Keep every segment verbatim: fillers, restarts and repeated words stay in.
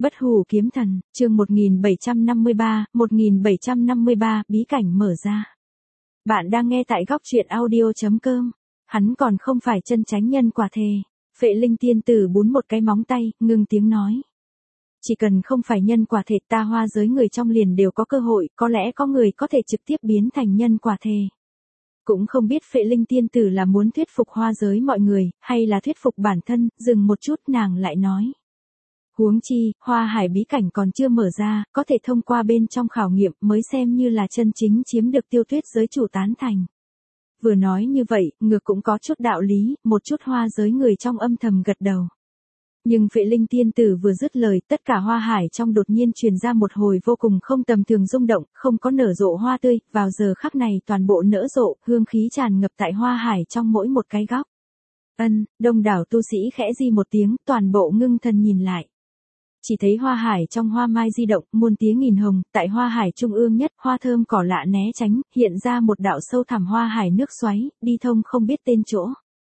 Bất hủ kiếm thần, chương một nghìn bảy trăm năm mươi ba, một nghìn bảy trăm năm mươi ba, bí cảnh mở ra. Bạn đang nghe tại góc truyện audio chấm com. Hắn còn không phải chân chánh nhân quả thề. Phệ Linh tiên tử bún một cái móng tay, ngưng tiếng nói. Chỉ cần không phải nhân quả thể, ta hoa giới người trong liền đều có cơ hội, có lẽ có người có thể trực tiếp biến thành nhân quả thề. Cũng không biết Phệ Linh tiên tử là muốn thuyết phục hoa giới mọi người, hay là thuyết phục bản thân, dừng một chút nàng lại nói. Huống chi, Hoa Hải bí cảnh còn chưa mở ra, có thể thông qua bên trong khảo nghiệm mới xem như là chân chính chiếm được Tiêu Tuyết giới chủ tán thành. Vừa nói như vậy, ngược cũng có chút đạo lý, một chút hoa giới người trong âm thầm gật đầu. Nhưng Phệ Linh tiên tử vừa dứt lời, tất cả Hoa Hải trong đột nhiên truyền ra một hồi vô cùng không tầm thường rung động, không có nở rộ hoa tươi, vào giờ khắc này toàn bộ nở rộ, hương khí tràn ngập tại Hoa Hải trong mỗi một cái góc. Ân, đông đảo tu sĩ khẽ di một tiếng, toàn bộ ngưng thần nhìn lại. Chỉ thấy hoa hải trong hoa mai di động, muôn tiếng nghìn hồng, tại hoa hải trung ương nhất, hoa thơm cỏ lạ né tránh, hiện ra một đạo sâu thẳm hoa hải nước xoáy, đi thông không biết tên chỗ.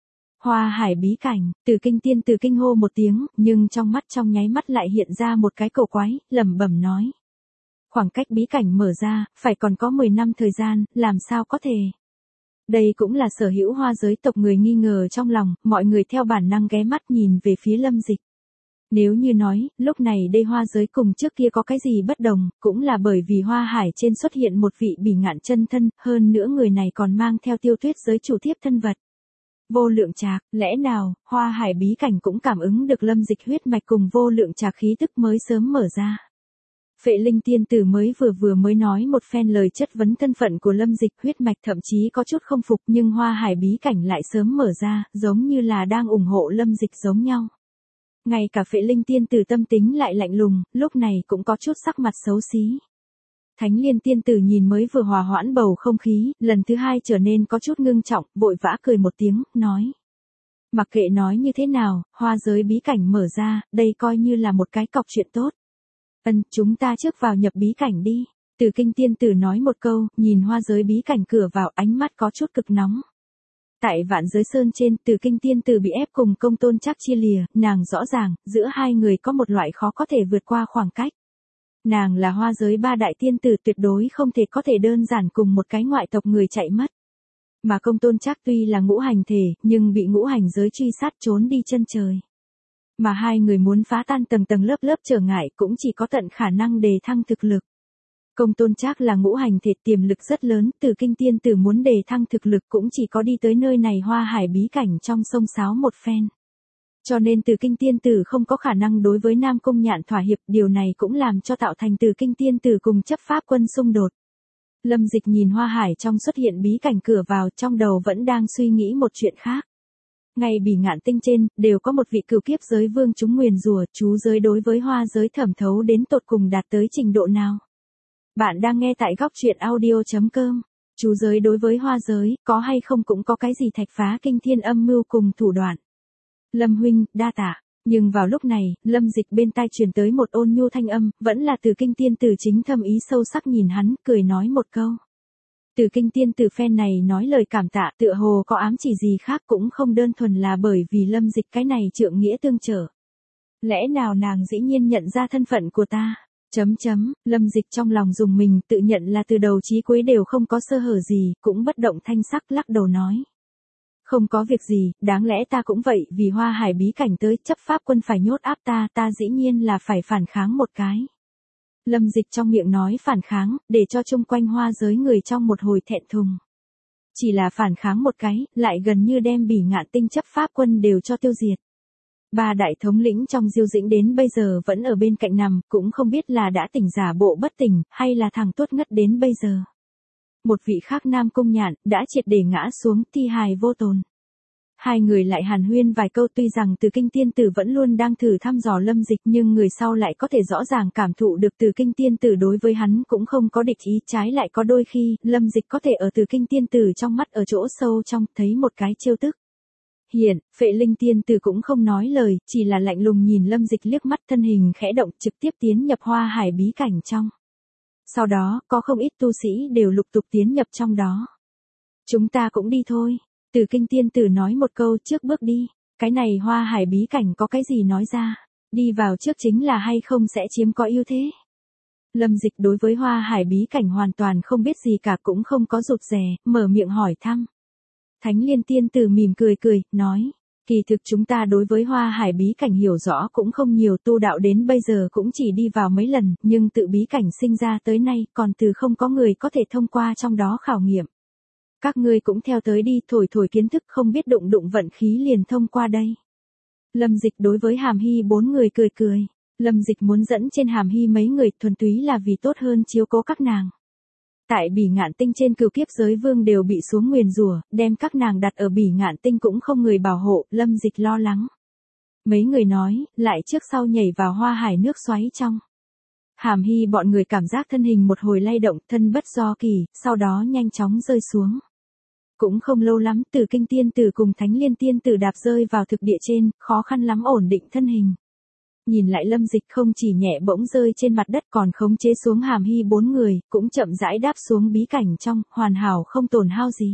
Hoa hải bí cảnh, Từ Kinh tiên tử kinh hô một tiếng, nhưng trong mắt trong nháy mắt lại hiện ra một cái cầu quái, lẩm bẩm nói. Khoảng cách bí cảnh mở ra, phải còn có mười năm thời gian, làm sao có thể. Đây cũng là sở hữu hoa giới tộc người nghi ngờ trong lòng, mọi người theo bản năng ghé mắt nhìn về phía Lâm Dịch. Nếu như nói, lúc này đây hoa giới cùng trước kia có cái gì bất đồng, cũng là bởi vì hoa hải trên xuất hiện một vị bỉ ngạn chân thân, hơn nữa người này còn mang theo Tiêu Tuyết giới chủ tiếp thân vật. Vô lượng trạc, lẽ nào, hoa hải bí cảnh cũng cảm ứng được Lâm Dịch huyết mạch cùng vô lượng trạc khí tức mới sớm mở ra. Phệ Linh tiên tử mới vừa vừa mới nói một phen lời chất vấn thân phận của Lâm Dịch, huyết mạch thậm chí có chút không phục, nhưng hoa hải bí cảnh lại sớm mở ra, giống như là đang ủng hộ Lâm Dịch giống nhau. Ngay cả Phệ Linh tiên tử tâm tính lại lạnh lùng, lúc này cũng có chút sắc mặt xấu xí. Thánh Liên tiên tử nhìn mới vừa hòa hoãn bầu không khí, lần thứ hai trở nên có chút ngưng trọng, vội vã cười một tiếng, nói. Mặc kệ nói như thế nào, hoa giới bí cảnh mở ra, đây coi như là một cái cọc chuyện tốt. Ân, chúng ta trước vào nhập bí cảnh đi. Từ Kinh tiên tử nói một câu, nhìn hoa giới bí cảnh cửa vào, ánh mắt có chút cực nóng. Tại Vạn Giới Sơn trên, Từ Kinh tiên tử bị ép cùng Công Tôn Trác chia lìa, nàng rõ ràng, giữa hai người có một loại khó có thể vượt qua khoảng cách. Nàng là hoa giới ba đại tiên tử, tuyệt đối không thể có thể đơn giản cùng một cái ngoại tộc người chạy mất. Mà Công Tôn Trác tuy là ngũ hành thể, nhưng bị ngũ hành giới truy sát trốn đi chân trời. Mà hai người muốn phá tan tầng tầng lớp lớp trở ngại cũng chỉ có tận khả năng đề thăng thực lực. Công Tôn Trác là ngũ hành thể, tiềm lực rất lớn, Từ Kinh tiên tử muốn đề thăng thực lực cũng chỉ có đi tới nơi này hoa hải bí cảnh trong sông sáo một phen. Cho nên Từ Kinh tiên tử không có khả năng đối với Nam Cung Nhạn thỏa hiệp, điều này cũng làm cho tạo thành Từ Kinh tiên tử cùng chấp pháp quân xung đột. Lâm Dịch nhìn hoa hải trong xuất hiện bí cảnh cửa vào, trong đầu vẫn đang suy nghĩ một chuyện khác. Ngay Bỉ Ngạn tinh trên, đều có một vị cửu kiếp giới vương chúng nguyền rủa, chú giới đối với hoa giới thẩm thấu đến tột cùng đạt tới trình độ nào. Bạn đang nghe tại góc truyện audio chấm com. Chú giới đối với hoa giới, có hay không cũng có cái gì thạch phá kinh thiên âm mưu cùng thủ đoạn. Lâm huynh, đa tạ. Nhưng vào lúc này, Lâm Dịch bên tai truyền tới một ôn nhu thanh âm, vẫn là Từ Kinh tiên tử chính thâm ý sâu sắc nhìn hắn, cười nói một câu. Từ Kinh tiên tử phen này nói lời cảm tạ, tựa hồ có ám chỉ gì khác, cũng không đơn thuần là bởi vì Lâm Dịch cái này trượng nghĩa tương trợ. Lẽ nào nàng dĩ nhiên nhận ra thân phận của ta? Chấm chấm, Lâm Dịch trong lòng dùng mình, tự nhận là từ đầu chí cuối đều không có sơ hở gì, cũng bất động thanh sắc lắc đầu nói. Không có việc gì, đáng lẽ ta cũng vậy, vì hoa hải bí cảnh tới, chấp pháp quân phải nhốt áp ta, ta dĩ nhiên là phải phản kháng một cái. Lâm Dịch trong miệng nói phản kháng, để cho chung quanh hoa giới người trong một hồi thẹn thùng. Chỉ là phản kháng một cái, lại gần như đem Bỉ Ngạn tinh chấp pháp quân đều cho tiêu diệt. Ba đại thống lĩnh trong Diêu Dĩnh đến bây giờ vẫn ở bên cạnh nằm, cũng không biết là đã tỉnh giả bộ bất tỉnh, hay là thằng tuốt ngất đến bây giờ. Một vị khác Nam Cung Nhạn, đã triệt để ngã xuống, thi hài vô tồn. Hai người lại hàn huyên vài câu, tuy rằng Từ Kinh tiên tử vẫn luôn đang thử thăm dò Lâm Dịch, nhưng người sau lại có thể rõ ràng cảm thụ được Từ Kinh tiên tử đối với hắn cũng không có địch ý, trái lại có đôi khi, Lâm Dịch có thể ở Từ Kinh tiên tử trong mắt ở chỗ sâu trong, thấy một cái trêu tức. Hiện, Phệ Linh tiên tử cũng không nói lời, chỉ là lạnh lùng nhìn Lâm Dịch liếc mắt, thân hình khẽ động, trực tiếp tiến nhập hoa hải bí cảnh trong. Sau đó, có không ít tu sĩ đều lục tục tiến nhập trong đó. Chúng ta cũng đi thôi. Từ Kinh tiên tử nói một câu, trước bước đi. Cái này hoa hải bí cảnh có cái gì nói ra. Đi vào trước chính là hay không sẽ chiếm có ưu thế. Lâm Dịch đối với Hoa Hải bí cảnh hoàn toàn không biết gì cả, cũng không có rụt rè, mở miệng hỏi thăm. Thánh Liên tiên tử mỉm cười cười, nói, kỳ thực chúng ta đối với Hoa Hải bí cảnh hiểu rõ cũng không nhiều, tu đạo đến bây giờ cũng chỉ đi vào mấy lần, nhưng tự bí cảnh sinh ra tới nay còn từ không có người có thể thông qua trong đó khảo nghiệm. Các ngươi cũng theo tới đi, thổi thổi kiến thức, không biết đụng đụng vận khí liền thông qua đây. Lâm Dịch đối với Hàm Hy bốn người cười cười. Lâm Dịch muốn dẫn trên Hàm Hy mấy người thuần túy là vì tốt hơn chiếu cố các nàng. Tại Bỉ Ngạn Tinh trên cửu kiếp giới vương đều bị xuống nguyền rủa, đem các nàng đặt ở Bỉ Ngạn Tinh cũng không người bảo hộ, Lâm Dịch lo lắng. Mấy người nói, lại trước sau nhảy vào Hoa Hải nước xoáy trong. Hàm Hy bọn người cảm giác thân hình một hồi lay động, thân bất do kỳ, sau đó nhanh chóng rơi xuống. Cũng không lâu lắm, Tử Kinh tiên tử cùng Thánh Liên tiên tử đạp rơi vào thực địa trên, khó khăn lắm ổn định thân hình. Nhìn lại Lâm Dịch không chỉ nhẹ bỗng rơi trên mặt đất còn khống chế xuống Hàm Hy bốn người, cũng chậm rãi đáp xuống bí cảnh trong, hoàn hảo không tổn hao gì.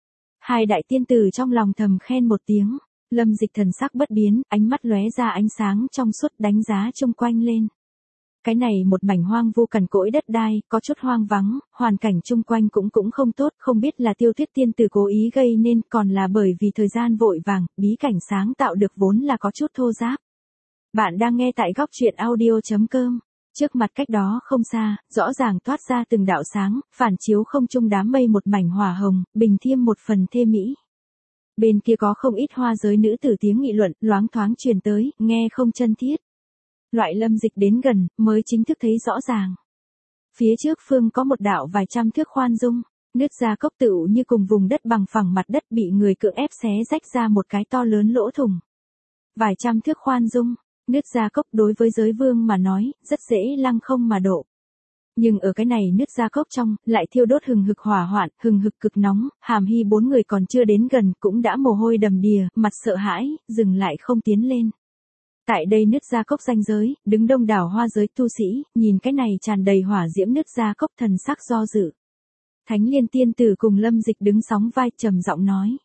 Hai đại tiên tử trong lòng thầm khen một tiếng, Lâm Dịch thần sắc bất biến, ánh mắt lóe ra ánh sáng trong suốt đánh giá chung quanh lên. Cái này một mảnh hoang vu cằn cỗi đất đai, có chút hoang vắng, hoàn cảnh chung quanh cũng cũng không tốt, không biết là Tiêu Tuyết tiên tử cố ý gây nên, còn là bởi vì thời gian vội vàng, bí cảnh sáng tạo được vốn là có chút thô ráp. Bạn đang nghe tại góc truyện audio chấm com. Trước mặt cách đó không xa, rõ ràng toát ra từng đạo sáng, phản chiếu không trung đám mây một mảnh hỏa hồng, bình thiêm một phần thê mỹ. Bên kia có không ít hoa giới nữ tử tiếng nghị luận, loáng thoáng truyền tới, nghe không chân thiết. Loại Lâm Dịch đến gần, mới chính thức thấy rõ ràng. Phía trước phương có một đạo vài trăm thước khoan dung, nứt ra cốc tựu như cùng vùng đất bằng phẳng mặt đất bị người cưỡng ép xé rách ra một cái to lớn lỗ thủng. Vài trăm thước khoan dung, nứt ra cốc đối với giới vương mà nói, rất dễ lăng không mà độ. Nhưng ở cái này nứt ra cốc trong, lại thiêu đốt hừng hực hỏa hoạn, hừng hực cực nóng, Hàm Hy bốn người còn chưa đến gần, cũng đã mồ hôi đầm đìa, mặt sợ hãi, dừng lại không tiến lên. Tại đây nứt ra cốc ranh giới, đứng đông đảo hoa giới tu sĩ, nhìn cái này tràn đầy hỏa diễm nứt ra cốc thần sắc do dự. Thánh Liên tiên tử cùng Lâm Dịch đứng sóng vai trầm giọng nói.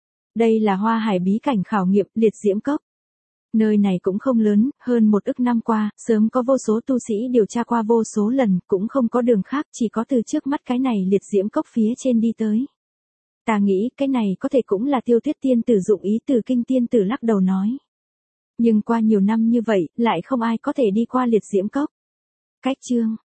Đây là Hoa Hải bí cảnh khảo nghiệm, liệt diễm cốc. Nơi này cũng không lớn, hơn một ức năm qua, sớm có vô số tu sĩ điều tra qua vô số lần, cũng không có đường khác, chỉ có từ trước mắt cái này liệt diễm cốc phía trên đi tới. Ta nghĩ cái này có thể cũng là Tiêu Tuyết tiên tử dụng ý, Tử Kinh tiên tử lắc đầu nói. Nhưng qua nhiều năm như vậy, lại không ai có thể đi qua liệt diễm cốc. Cách chương,